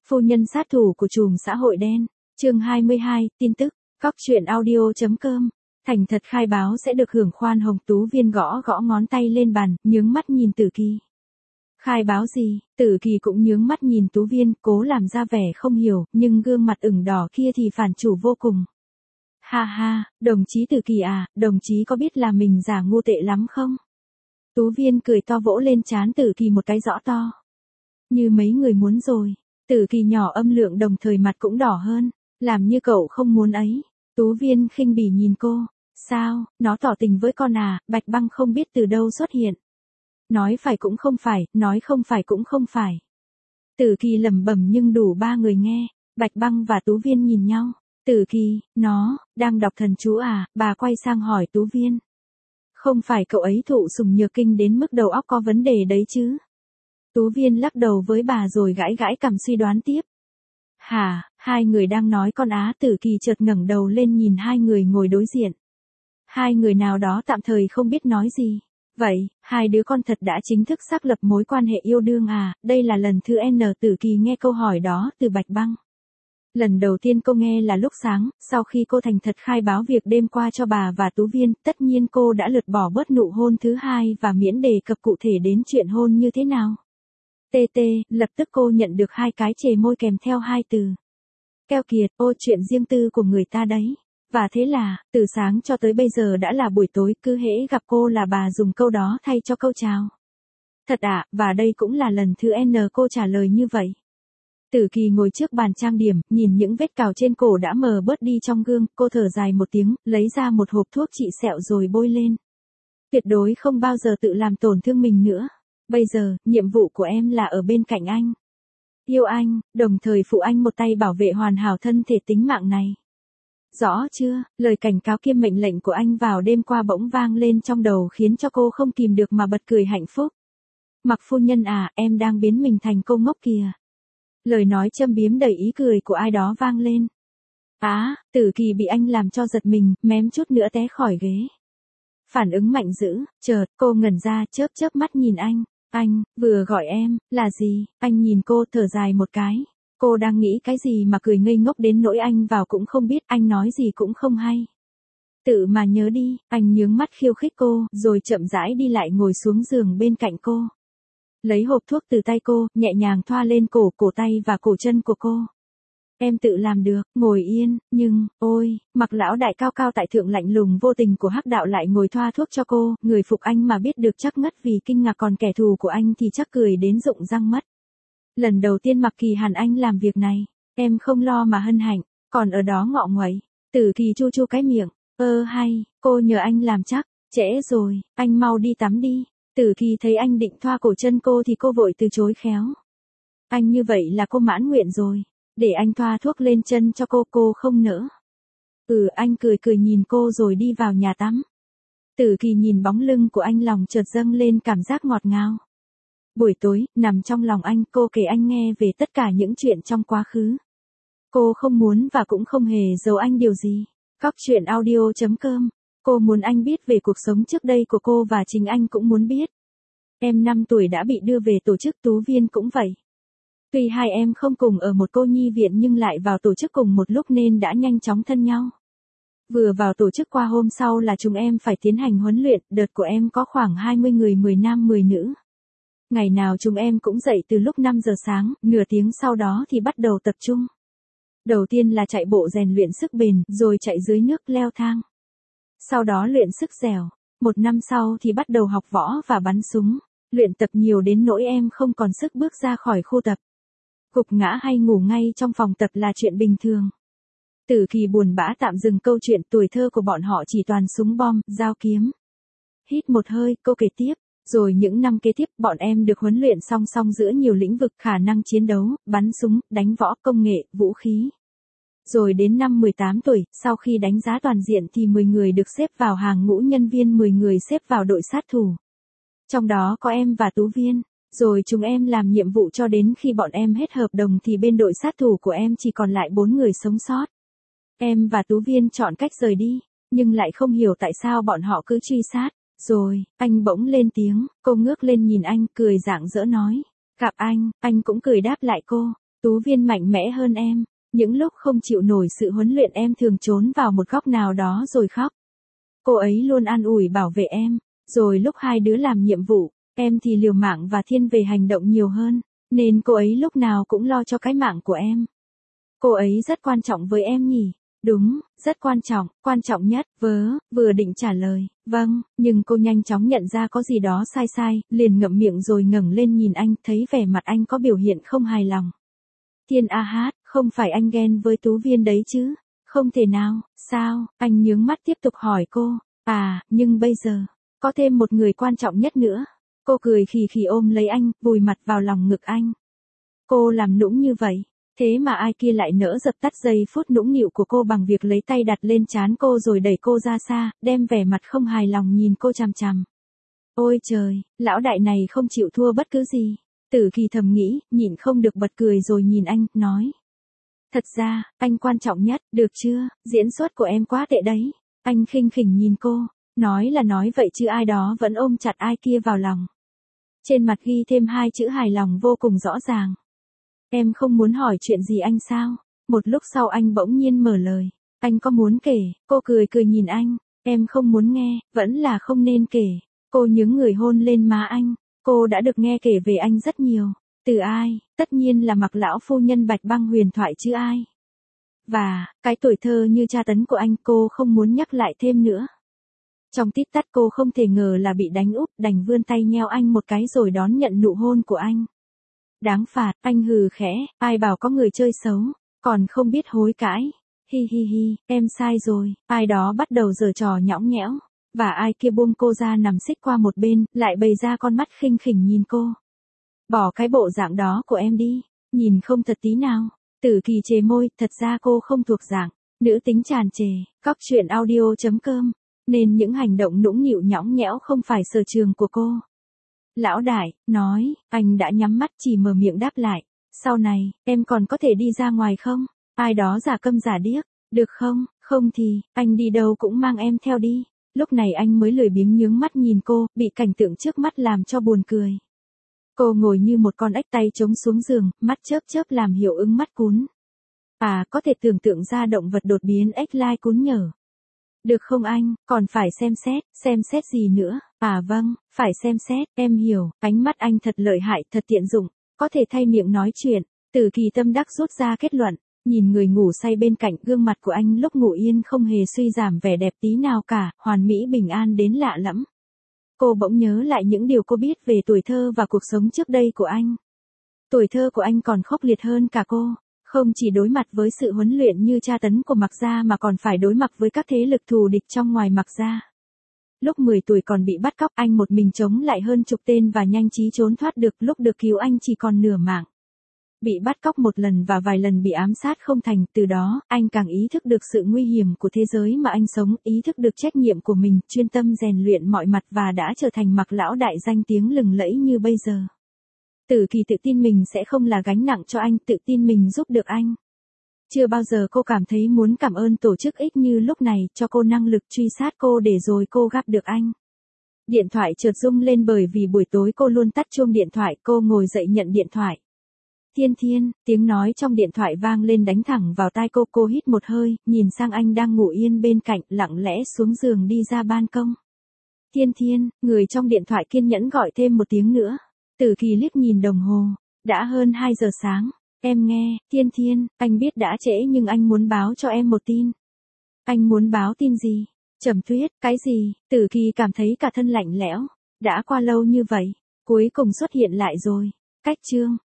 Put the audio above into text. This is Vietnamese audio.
Phu nhân sát thủ của trùm xã hội đen. Chương 22, tin tức. Cóc truyện audio.com. Thành thật khai báo sẽ được hưởng khoan hồng. Tú Viên gõ gõ ngón tay lên bàn, nhướng mắt nhìn Tử Kỳ. Khai báo gì? Tử Kỳ cũng nhướng mắt nhìn Tú Viên, cố làm ra vẻ không hiểu, nhưng gương mặt ửng đỏ kia thì phản chủ vô cùng. Ha ha, đồng chí Tử Kỳ à, đồng chí có biết là mình giả ngu tệ lắm không? Tú Viên cười to vỗ lên trán Tử Kỳ một cái rõ to. Như mấy người muốn rồi. Tử Kỳ nhỏ âm lượng đồng thời mặt cũng đỏ hơn. Làm như cậu không muốn ấy. Tú Viên khinh bỉ nhìn cô. Sao, nó tỏ tình với con à? Bạch Băng không biết từ đâu xuất hiện. Nói phải cũng không phải, nói không phải cũng không phải. Tử Kỳ lẩm bẩm nhưng đủ ba người nghe. Bạch Băng và Tú Viên nhìn nhau. Tử Kỳ, nó, đang đọc thần chú à? Bà quay sang hỏi Tú Viên. Không phải cậu ấy thụ sủng nhược kinh đến mức đầu óc có vấn đề đấy chứ? Tú Viên lắc đầu với bà rồi gãi gãi cằm suy đoán tiếp. Hả, hai người đang nói con á? Tử Kỳ chợt ngẩng đầu lên nhìn hai người ngồi đối diện. Hai người nào đó tạm thời không biết nói gì. Vậy, hai đứa con thật đã chính thức xác lập mối quan hệ yêu đương à? Đây là lần thứ N Tử Kỳ nghe câu hỏi đó từ Bạch Băng. Lần đầu tiên cô nghe là lúc sáng, sau khi cô thành thật khai báo việc đêm qua cho bà và Tú Viên, tất nhiên cô đã lược bỏ bớt nụ hôn thứ hai và miễn đề cập cụ thể đến chuyện hôn như thế nào. TT, lập tức cô nhận được hai cái chề môi kèm theo hai từ. Keo kiệt, ô chuyện riêng tư của người ta đấy. Và thế là, từ sáng cho tới bây giờ đã là buổi tối, cứ hễ gặp cô là bà dùng câu đó thay cho câu chào. Thật ạ, và đây cũng là lần thứ N cô trả lời như vậy. Tử Kỳ ngồi trước bàn trang điểm, nhìn những vết cào trên cổ đã mờ bớt đi trong gương, cô thở dài một tiếng, lấy ra một hộp thuốc trị sẹo rồi bôi lên. Tuyệt đối không bao giờ tự làm tổn thương mình nữa. Bây giờ, nhiệm vụ của em là ở bên cạnh anh. Yêu anh, đồng thời phụ anh một tay bảo vệ hoàn hảo thân thể tính mạng này. Rõ chưa? Lời cảnh cáo kiêm mệnh lệnh của anh vào đêm qua bỗng vang lên trong đầu khiến cho cô không kìm được mà bật cười hạnh phúc. Mặc phu nhân à, em đang biến mình thành cô ngốc kìa. Lời nói châm biếm đầy ý cười của ai đó vang lên. Tử Kỳ bị anh làm cho giật mình, mém chút nữa té khỏi ghế. Phản ứng mạnh dữ, chợt, cô ngẩn ra chớp chớp mắt nhìn anh. Anh, vừa gọi em, là gì? Anh nhìn cô thở dài một cái. Cô đang nghĩ cái gì mà cười ngây ngốc đến nỗi anh vào cũng không biết, anh nói gì cũng không hay. Tự mà nhớ đi, anh nhướng mắt khiêu khích cô, rồi chậm rãi đi lại ngồi xuống giường bên cạnh cô. Lấy hộp thuốc từ tay cô, nhẹ nhàng thoa lên cổ tay và cổ chân của cô. Em tự làm được, ngồi yên, nhưng, ôi, Mặc lão đại cao cao tại thượng lạnh lùng vô tình của Hắc đạo lại ngồi thoa thuốc cho cô, người phục anh mà biết được chắc ngất vì kinh ngạc, còn kẻ thù của anh thì chắc cười đến rụng răng mất. Lần đầu tiên Mặc Kỳ Hàn anh làm việc này, em không lo mà hân hạnh, còn ở đó ngọ nguậy. Tử Kỳ chu chu cái miệng, hay, cô nhờ anh làm chắc, trễ rồi, anh mau đi tắm đi. Tử Kỳ thấy anh định thoa cổ chân cô thì cô vội từ chối khéo. Anh như vậy là cô mãn nguyện rồi, để anh thoa thuốc lên chân cho cô không nỡ. Anh cười cười nhìn cô rồi đi vào nhà tắm. Tử Kỳ nhìn bóng lưng của anh, lòng chợt dâng lên cảm giác ngọt ngào. Buổi tối, nằm trong lòng anh, cô kể anh nghe về tất cả những chuyện trong quá khứ. Cô không muốn và cũng không hề giấu anh điều gì. Cóc truyện audio.com. Cô muốn anh biết về cuộc sống trước đây của cô và chính anh cũng muốn biết. Em 5 tuổi đã bị đưa về tổ chức, Tú Viên cũng vậy. Tuy hai em không cùng ở một cô nhi viện nhưng lại vào tổ chức cùng một lúc nên đã nhanh chóng thân nhau. Vừa vào tổ chức qua hôm sau là chúng em phải tiến hành huấn luyện, đợt của em có khoảng 20 người, 10 nam 10 nữ. Ngày nào chúng em cũng dậy từ lúc 5 giờ sáng, nửa tiếng sau đó thì bắt đầu tập trung. Đầu tiên là chạy bộ rèn luyện sức bền, rồi chạy dưới nước leo thang. Sau đó luyện sức dẻo. 1 năm sau thì bắt đầu học võ và bắn súng. Luyện tập nhiều đến nỗi em không còn sức bước ra khỏi khu tập. Gục ngã hay ngủ ngay trong phòng tập là chuyện bình thường. Tử Kỳ buồn bã tạm dừng câu chuyện, tuổi thơ của bọn họ chỉ toàn súng bom, dao kiếm. Hít một hơi, cô kể tiếp. Rồi những năm kế tiếp, bọn em được huấn luyện song song giữa nhiều lĩnh vực, khả năng chiến đấu, bắn súng, đánh võ, công nghệ, vũ khí. Rồi đến năm 18 tuổi, sau khi đánh giá toàn diện thì 10 người được xếp vào hàng ngũ nhân viên, 10 người xếp vào đội sát thủ. Trong đó có em và Tú Viên. Rồi chúng em làm nhiệm vụ cho đến khi bọn em hết hợp đồng thì bên đội sát thủ của em chỉ còn lại 4 người sống sót. Em và Tú Viên chọn cách rời đi, nhưng lại không hiểu tại sao bọn họ cứ truy sát. Rồi, anh bỗng lên tiếng, cô ngước lên nhìn anh, cười rạng rỡ nói. Gặp anh cũng cười đáp lại cô. Tú Viên mạnh mẽ hơn em. Những lúc không chịu nổi sự huấn luyện em thường trốn vào một góc nào đó rồi khóc. Cô ấy luôn an ủi bảo vệ em. Rồi lúc hai đứa làm nhiệm vụ, em thì liều mạng và thiên về hành động nhiều hơn. Nên cô ấy lúc nào cũng lo cho cái mạng của em. Cô ấy rất quan trọng với em nhỉ? Đúng, rất quan trọng nhất, vừa định trả lời, vâng, nhưng cô nhanh chóng nhận ra có gì đó sai, liền ngậm miệng rồi ngẩng lên nhìn anh, thấy vẻ mặt anh có biểu hiện không hài lòng. Thiên A Hát, không phải anh ghen với Tú Viên đấy chứ? Không thể nào, sao? Anh nhướng mắt tiếp tục hỏi cô, nhưng bây giờ, có thêm một người quan trọng nhất nữa. Cô cười khì khì ôm lấy anh, vùi mặt vào lòng ngực anh. Cô làm nũng như vậy. Thế mà ai kia lại nỡ dập tắt giây phút nũng nịu của cô bằng việc lấy tay đặt lên trán cô rồi đẩy cô ra xa, đem vẻ mặt không hài lòng nhìn cô chằm chằm. Ôi trời, lão đại này không chịu thua bất cứ gì. Tử Kỳ thầm nghĩ, nhịn không được bật cười rồi nhìn anh, nói. Thật ra, anh quan trọng nhất, được chưa, diễn xuất của em quá tệ đấy. Anh khinh khỉnh nhìn cô, nói là nói vậy chứ ai đó vẫn ôm chặt ai kia vào lòng. Trên mặt ghi thêm hai chữ hài lòng vô cùng rõ ràng. Em không muốn hỏi chuyện gì anh sao? Một lúc sau anh bỗng nhiên mở lời. Anh có muốn kể? Cô cười nhìn anh. Em không muốn nghe, vẫn là không nên kể. Cô nhướng người hôn lên má anh. Cô đã được nghe kể về anh rất nhiều. Từ ai? Tất nhiên là Mặc lão phu nhân Bạch Băng huyền thoại chứ ai. Và, cái tuổi thơ như tra tấn của anh cô không muốn nhắc lại thêm nữa. Trong tít tắt cô không thể ngờ là bị đánh úp, đành vươn tay nheo anh một cái rồi đón nhận nụ hôn của anh. Đáng phạt, anh hừ khẽ, ai bảo có người chơi xấu, còn không biết hối cãi. Hi, em sai rồi, ai đó bắt đầu giở trò nhõng nhẽo, và ai kia buông cô ra nằm xích qua một bên, lại bày ra con mắt khinh khỉnh nhìn cô. Bỏ cái bộ dạng đó của em đi, nhìn không thật tí nào. Tử Kỳ chề môi, thật ra cô không thuộc dạng nữ tính tràn trề, cóc truyện audio.com, nên những hành động nũng nịu nhõng nhẽo không phải sở trường của cô. Lão đại, nói, anh đã nhắm mắt chỉ mở miệng đáp lại. Sau này, em còn có thể đi ra ngoài không? Ai đó giả câm giả điếc, được không? Không thì, anh đi đâu cũng mang em theo đi. Lúc này anh mới lười biếng nhướng mắt nhìn cô, bị cảnh tượng trước mắt làm cho buồn cười. Cô ngồi như một con ếch tay trống xuống giường, mắt chớp làm hiệu ứng mắt cún. Có thể tưởng tượng ra động vật đột biến ếch lai cún nhở. Được không anh, còn phải xem xét gì nữa? Vâng, phải xem xét, em hiểu, ánh mắt anh thật lợi hại, thật tiện dụng, có thể thay miệng nói chuyện. Tử Kỳ tâm đắc rút ra kết luận, nhìn người ngủ say bên cạnh, gương mặt của anh lúc ngủ yên không hề suy giảm vẻ đẹp tí nào cả, hoàn mỹ bình an đến lạ lẫm. Cô bỗng nhớ lại những điều cô biết về tuổi thơ và cuộc sống trước đây của anh. Tuổi thơ của anh còn khốc liệt hơn cả cô. Không chỉ đối mặt với sự huấn luyện như tra tấn của Mặc gia mà còn phải đối mặt với các thế lực thù địch trong ngoài Mặc gia. Lúc 10 tuổi còn bị bắt cóc, anh một mình chống lại hơn chục tên và nhanh trí trốn thoát được, lúc được cứu anh chỉ còn nửa mạng. Bị bắt cóc một lần và vài lần bị ám sát không thành, từ đó, anh càng ý thức được sự nguy hiểm của thế giới mà anh sống, ý thức được trách nhiệm của mình, chuyên tâm rèn luyện mọi mặt và đã trở thành Mặc lão đại danh tiếng lừng lẫy như bây giờ. Tử Kỳ tự tin mình sẽ không là gánh nặng cho anh, tự tin mình giúp được anh. Chưa bao giờ cô cảm thấy muốn cảm ơn tổ chức X như lúc này, cho cô năng lực truy sát cô để rồi cô gặp được anh. Điện thoại chợt rung lên bởi vì buổi tối cô luôn tắt chuông điện thoại, cô ngồi dậy nhận điện thoại. Thiên, tiếng nói trong điện thoại vang lên đánh thẳng vào tai cô hít một hơi, nhìn sang anh đang ngủ yên bên cạnh, lặng lẽ xuống giường đi ra ban công. Thiên, người trong điện thoại kiên nhẫn gọi thêm một tiếng nữa. Tử Kỳ liếc nhìn đồng hồ, đã hơn 2 giờ sáng. Em nghe, Thiên, anh biết đã trễ nhưng anh muốn báo cho em một tin. Anh muốn báo tin gì? Trầm Tuyết, cái gì? Tử Kỳ cảm thấy cả thân lạnh lẽo. Đã qua lâu như vậy, cuối cùng xuất hiện lại rồi. Cách chương